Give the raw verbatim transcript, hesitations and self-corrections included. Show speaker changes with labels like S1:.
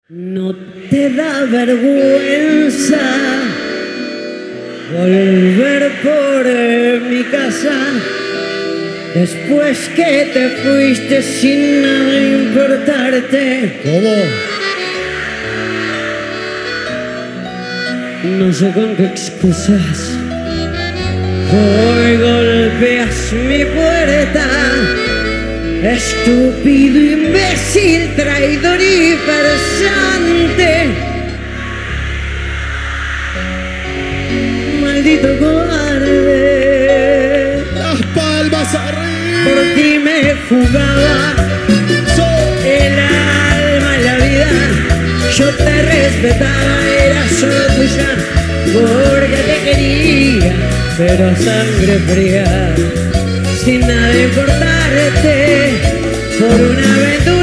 S1: ¿No te da vergüenza volver por mi casa después que te fuiste sin nada importarte?
S2: ¿Cómo?
S1: No sé con qué excusas hoy golpeas mi puerta. Estúpido, imbécil, traidor y farsante. Maldito cobarde.
S2: Las palmas arriba.
S1: Por ti me jugaba el alma y la vida. Yo te respetaba, era solo tuya, porque te quería, pero a sangre fría, sin nada importarte, por una aventura.